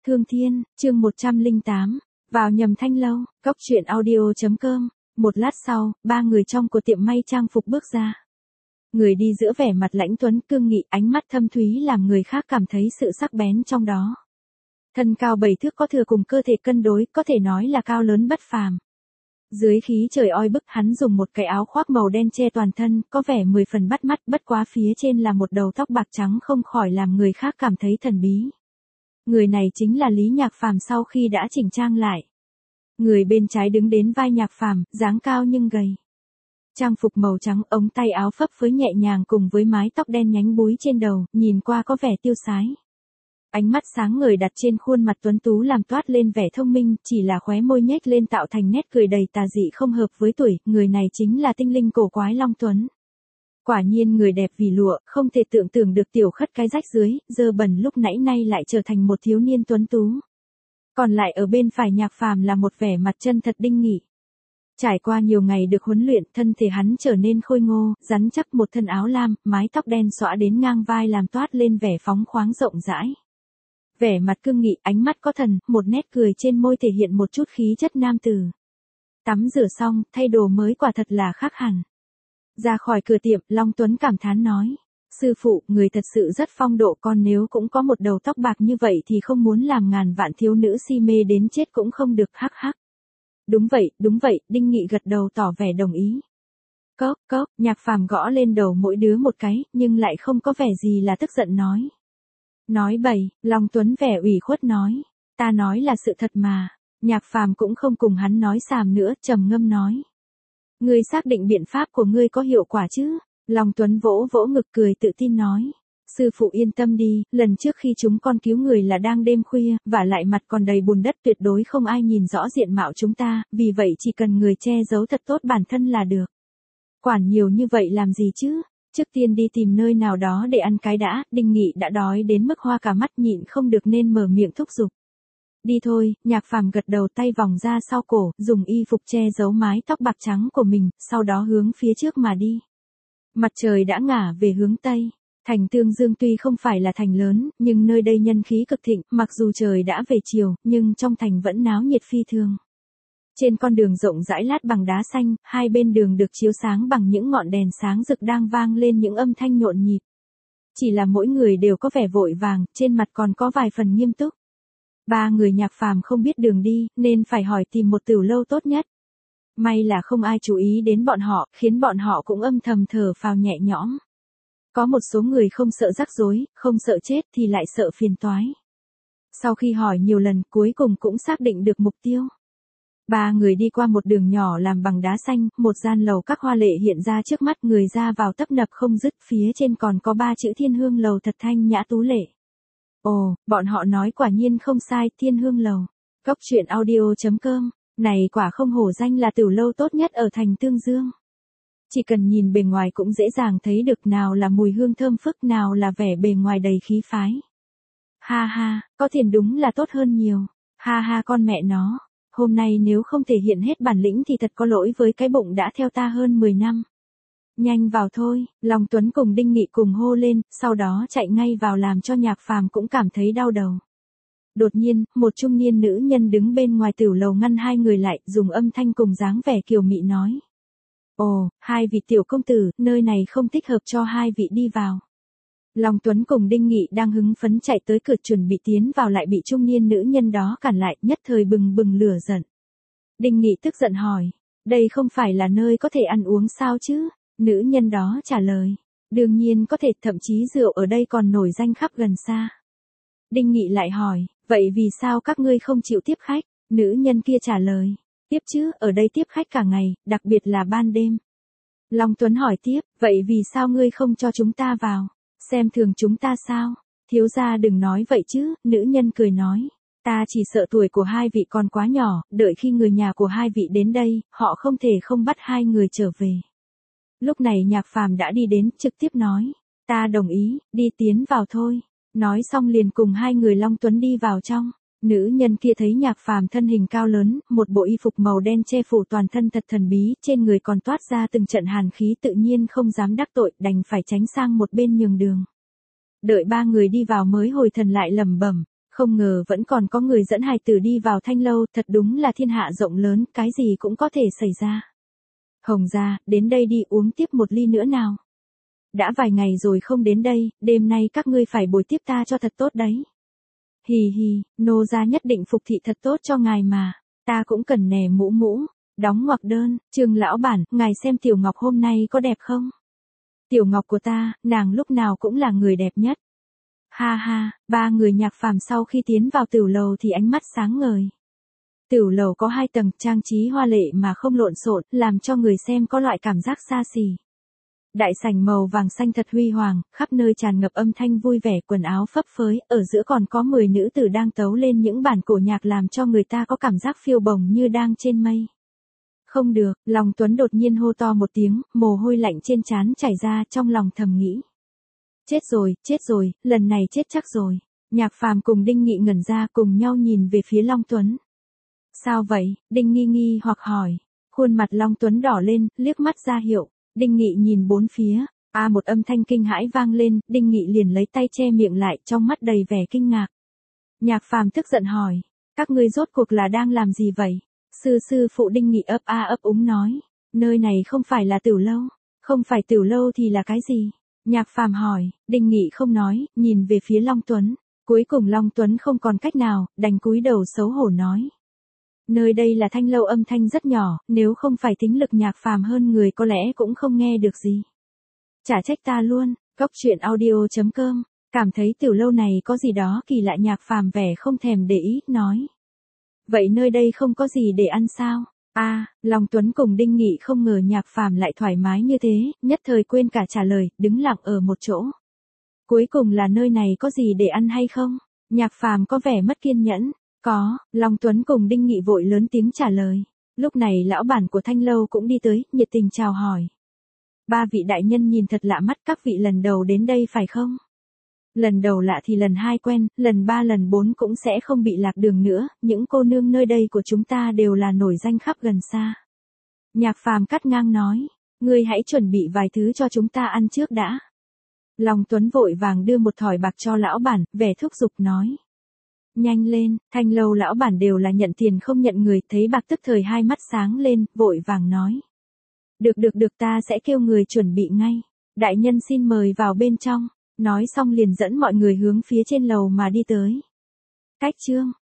Thương Thiên, chương 108, vào nhầm thanh lâu, cốc truyện audio.com. Một lát sau, ba người trong của tiệm may trang phục bước ra. Người đi giữa vẻ mặt lãnh tuấn cương nghị, ánh mắt thâm thúy làm người khác cảm thấy sự sắc bén trong đó. Thân cao 7 thước có thừa cùng cơ thể cân đối, có thể nói là cao lớn bất phàm. Dưới khí trời oi bức, hắn dùng một cái áo khoác màu đen che toàn thân, có vẻ 10 phần bắt mắt, bất quá phía trên là một đầu tóc bạc trắng không khỏi làm người khác cảm thấy thần bí. Người này chính là Lý Nhạc Phàm sau khi đã chỉnh trang lại. Người bên trái đứng đến vai Nhạc Phàm, dáng cao nhưng gầy. Trang phục màu trắng, ống tay áo phấp phới nhẹ nhàng cùng với mái tóc đen nhánh búi trên đầu, nhìn qua có vẻ tiêu sái. Ánh mắt sáng ngời đặt trên khuôn mặt tuấn tú làm toát lên vẻ thông minh, chỉ là khóe môi nhếch lên tạo thành nét cười đầy tà dị không hợp với tuổi, người này chính là tinh linh cổ quái Long Tuấn. Quả nhiên người đẹp vì lụa, không thể tưởng tượng được tiểu khất cái rách dưới, dơ bẩn lúc nãy nay lại trở thành một thiếu niên tuấn tú. Còn lại ở bên phải Nhạc Phàm là một vẻ mặt chân thật đinh nghị. Trải qua nhiều ngày được huấn luyện, thân thể hắn trở nên khôi ngô, rắn chắc, một thân áo lam, mái tóc đen xõa đến ngang vai làm toát lên vẻ phóng khoáng rộng rãi. Vẻ mặt cương nghị, ánh mắt có thần, một nét cười trên môi thể hiện một chút khí chất nam tử. Tắm rửa xong, thay đồ mới quả thật là khác hẳn. Ra khỏi cửa tiệm, Long Tuấn cảm thán nói. Sư phụ, người thật sự rất phong độ, con nếu cũng có một đầu tóc bạc như vậy thì không muốn làm ngàn vạn thiếu nữ si mê đến chết cũng không được, hắc hắc. Đúng vậy, Đinh Nghị gật đầu tỏ vẻ đồng ý. Cốc, Nhạc Phàm gõ lên đầu mỗi đứa một cái, nhưng lại không có vẻ gì là tức giận nói. Nói bậy, Long Tuấn vẻ ủy khuất nói. Ta nói là sự thật mà. Nhạc Phàm cũng không cùng hắn nói xàm nữa, trầm ngâm nói. Ngươi xác định biện pháp của ngươi có hiệu quả chứ? Long Tuấn vỗ vỗ ngực cười tự tin nói. Sư phụ yên tâm đi, lần trước khi chúng con cứu người là đang đêm khuya, và lại mặt còn đầy bùn đất, tuyệt đối không ai nhìn rõ diện mạo chúng ta, vì vậy chỉ cần người che giấu thật tốt bản thân là được. Quản nhiều như vậy làm gì chứ? Trước tiên đi tìm nơi nào đó để ăn cái đã. Đinh Nghị đã đói đến mức hoa cả mắt, nhịn không được nên mở miệng thúc giục. Đi thôi, Nhạc Phàm gật đầu, tay vòng ra sau cổ, dùng y phục che giấu mái tóc bạc trắng của mình, sau đó hướng phía trước mà đi. Mặt trời đã ngả về hướng Tây. Thành Tương Dương tuy không phải là thành lớn, nhưng nơi đây nhân khí cực thịnh, mặc dù trời đã về chiều, nhưng trong thành vẫn náo nhiệt phi thường. Trên con đường rộng rãi lát bằng đá xanh, hai bên đường được chiếu sáng bằng những ngọn đèn sáng rực đang vang lên những âm thanh nhộn nhịp. Chỉ là mỗi người đều có vẻ vội vàng, trên mặt còn có vài phần nghiêm túc. Ba người Nhạc Phàm không biết đường đi, nên phải hỏi tìm một tửu lâu tốt nhất. May là không ai chú ý đến bọn họ, khiến bọn họ cũng âm thầm thở phào nhẹ nhõm. Có một số người không sợ rắc rối, không sợ chết thì lại sợ phiền toái. Sau khi hỏi nhiều lần, cuối cùng cũng xác định được mục tiêu. Ba người đi qua một đường nhỏ làm bằng đá xanh, một gian lầu các hoa lệ hiện ra trước mắt, người ra vào tấp nập không dứt, phía trên còn có 3 chữ Thiên Hương Lầu thật thanh nhã tú lệ. Ồ, bọn họ nói quả nhiên không sai, Thiên Hương Lầu. Cốc truyện audio.com, này quả không hổ danh là tửu lâu tốt nhất ở thành Tương Dương. Chỉ cần nhìn bề ngoài cũng dễ dàng thấy được nào là mùi hương thơm phức, nào là vẻ bề ngoài đầy khí phái. Ha ha, có tiền đúng là tốt hơn nhiều. Ha ha con mẹ nó, hôm nay nếu không thể hiện hết bản lĩnh thì thật có lỗi với cái bụng đã theo ta hơn 10 năm. Nhanh vào thôi, Long Tuấn cùng Đinh Nghị cùng hô lên, sau đó chạy ngay vào làm cho Nhạc Phàm cũng cảm thấy đau đầu. Đột nhiên, một trung niên nữ nhân đứng bên ngoài tửu lầu ngăn hai người lại, dùng âm thanh cùng dáng vẻ kiều mị nói. Ồ, hai vị tiểu công tử, nơi này không thích hợp cho hai vị đi vào. Long Tuấn cùng Đinh Nghị đang hứng phấn chạy tới cửa chuẩn bị tiến vào lại bị trung niên nữ nhân đó cản lại, nhất thời bừng bừng lửa giận. Đinh Nghị tức giận hỏi, đây không phải là nơi có thể ăn uống sao chứ? Nữ nhân đó trả lời, đương nhiên có thể, thậm chí rượu ở đây còn nổi danh khắp gần xa. Đinh Nghị lại hỏi, vậy vì sao các ngươi không chịu tiếp khách? Nữ nhân kia trả lời, tiếp chứ, ở đây tiếp khách cả ngày, đặc biệt là ban đêm. Long Tuấn hỏi tiếp, vậy vì sao ngươi không cho chúng ta vào? Xem thường chúng ta sao? Thiếu gia đừng nói vậy chứ, nữ nhân cười nói. Ta chỉ sợ tuổi của hai vị còn quá nhỏ, đợi khi người nhà của hai vị đến đây, họ không thể không bắt hai người trở về. Lúc này Nhạc Phàm đã đi đến, trực tiếp nói. Ta đồng ý, đi tiến vào thôi. Nói xong liền cùng hai người Long Tuấn đi vào trong. Nữ nhân kia thấy Nhạc Phàm thân hình cao lớn, một bộ y phục màu đen che phủ toàn thân thật thần bí, trên người còn toát ra từng trận hàn khí, tự nhiên không dám đắc tội, đành phải tránh sang một bên nhường đường. Đợi ba người đi vào mới hồi thần lại lẩm bẩm, Không ngờ vẫn còn có người dẫn hài tử đi vào Thanh lâu, thật đúng là thiên hạ rộng lớn, cái gì cũng có thể xảy ra. Hồng gia, đến đây đi uống tiếp một ly nữa nào. Đã vài ngày rồi không đến đây, đêm nay các ngươi phải bồi tiếp ta cho thật tốt đấy. Hì hì, nô gia nhất định phục thị thật tốt cho ngài mà, ta cũng cần nè mũ mũ. Đóng ngoặc đơn, Trương lão bản, ngài xem Tiểu Ngọc hôm nay có đẹp không? Tiểu Ngọc của ta, nàng lúc nào cũng là người đẹp nhất. Ha ha, ba người Nhạc Phàm sau khi tiến vào tiểu lầu thì ánh mắt sáng ngời. Tiểu lầu có 2 tầng, trang trí hoa lệ mà không lộn xộn, làm cho người xem có loại cảm giác xa xỉ. Đại sảnh màu vàng xanh thật huy hoàng, khắp nơi tràn ngập âm thanh vui vẻ, quần áo phấp phới, ở giữa còn có 10 nữ tử đang tấu lên những bản cổ nhạc làm cho người ta có cảm giác phiêu bồng như đang trên mây. Không được, Long Tuấn đột nhiên hô to một tiếng, mồ hôi lạnh trên trán chảy ra, trong lòng thầm nghĩ. Chết rồi, lần này chết chắc rồi. Nhạc Phàm cùng Đinh Nghị ngẩn ra cùng nhau nhìn về phía Long Tuấn. Sao vậy? Đinh Nghi nghi hoặc hỏi. Khuôn mặt Long Tuấn đỏ lên, liếc mắt ra hiệu. Đinh Nghị nhìn bốn phía. Một âm thanh kinh hãi vang lên, Đinh Nghị liền lấy tay che miệng lại, trong mắt đầy vẻ kinh ngạc. Nhạc Phàm tức giận hỏi. Các ngươi rốt cuộc là đang làm gì vậy? Sư phụ Đinh Nghị ấp úng nói. Nơi này không phải là tiểu lâu. Không phải tiểu lâu thì là cái gì? Nhạc Phàm hỏi, Đinh Nghị không nói, nhìn về phía Long Tuấn. Cuối cùng Long Tuấn không còn cách nào, đành cúi đầu xấu hổ nói. Nơi đây là Thanh lâu, âm thanh rất nhỏ, nếu không phải tính lực Nhạc Phàm hơn người có lẽ cũng không nghe được gì. Chả trách ta luôn, Cốc.audio.com, cảm thấy tiểu lâu này có gì đó kỳ lạ. Nhạc Phàm vẻ không thèm để ý, nói. Vậy nơi đây không có gì để ăn sao? Long Tuấn cùng Đinh Nghị không ngờ Nhạc Phàm lại thoải mái như thế, nhất thời quên cả trả lời, đứng lặng ở một chỗ. Cuối cùng là nơi này có gì để ăn hay không? Nhạc Phàm có vẻ mất kiên nhẫn. Có, Long Tuấn cùng Đinh Nghị vội lớn tiếng trả lời. Lúc này lão bản của Thanh lâu cũng đi tới, nhiệt tình chào hỏi. Ba vị đại nhân nhìn thật lạ mắt, các vị lần đầu đến đây phải không? Lần đầu lạ thì lần 2 quen, lần 3 lần 4 cũng sẽ không bị lạc đường nữa, những cô nương nơi đây của chúng ta đều là nổi danh khắp gần xa. Nhạc Phàm cắt ngang nói, ngươi hãy chuẩn bị vài thứ cho chúng ta ăn trước đã. Long Tuấn vội vàng đưa một thỏi bạc cho lão bản, vẻ thúc giục nói. Nhanh lên, Thanh lâu lão bản đều là nhận tiền không nhận người, thấy bạc tức thời hai mắt sáng lên, vội vàng nói. Được ta sẽ kêu người chuẩn bị ngay. Đại nhân xin mời vào bên trong. Nói xong liền dẫn mọi người hướng phía trên lầu mà đi tới. Cách chương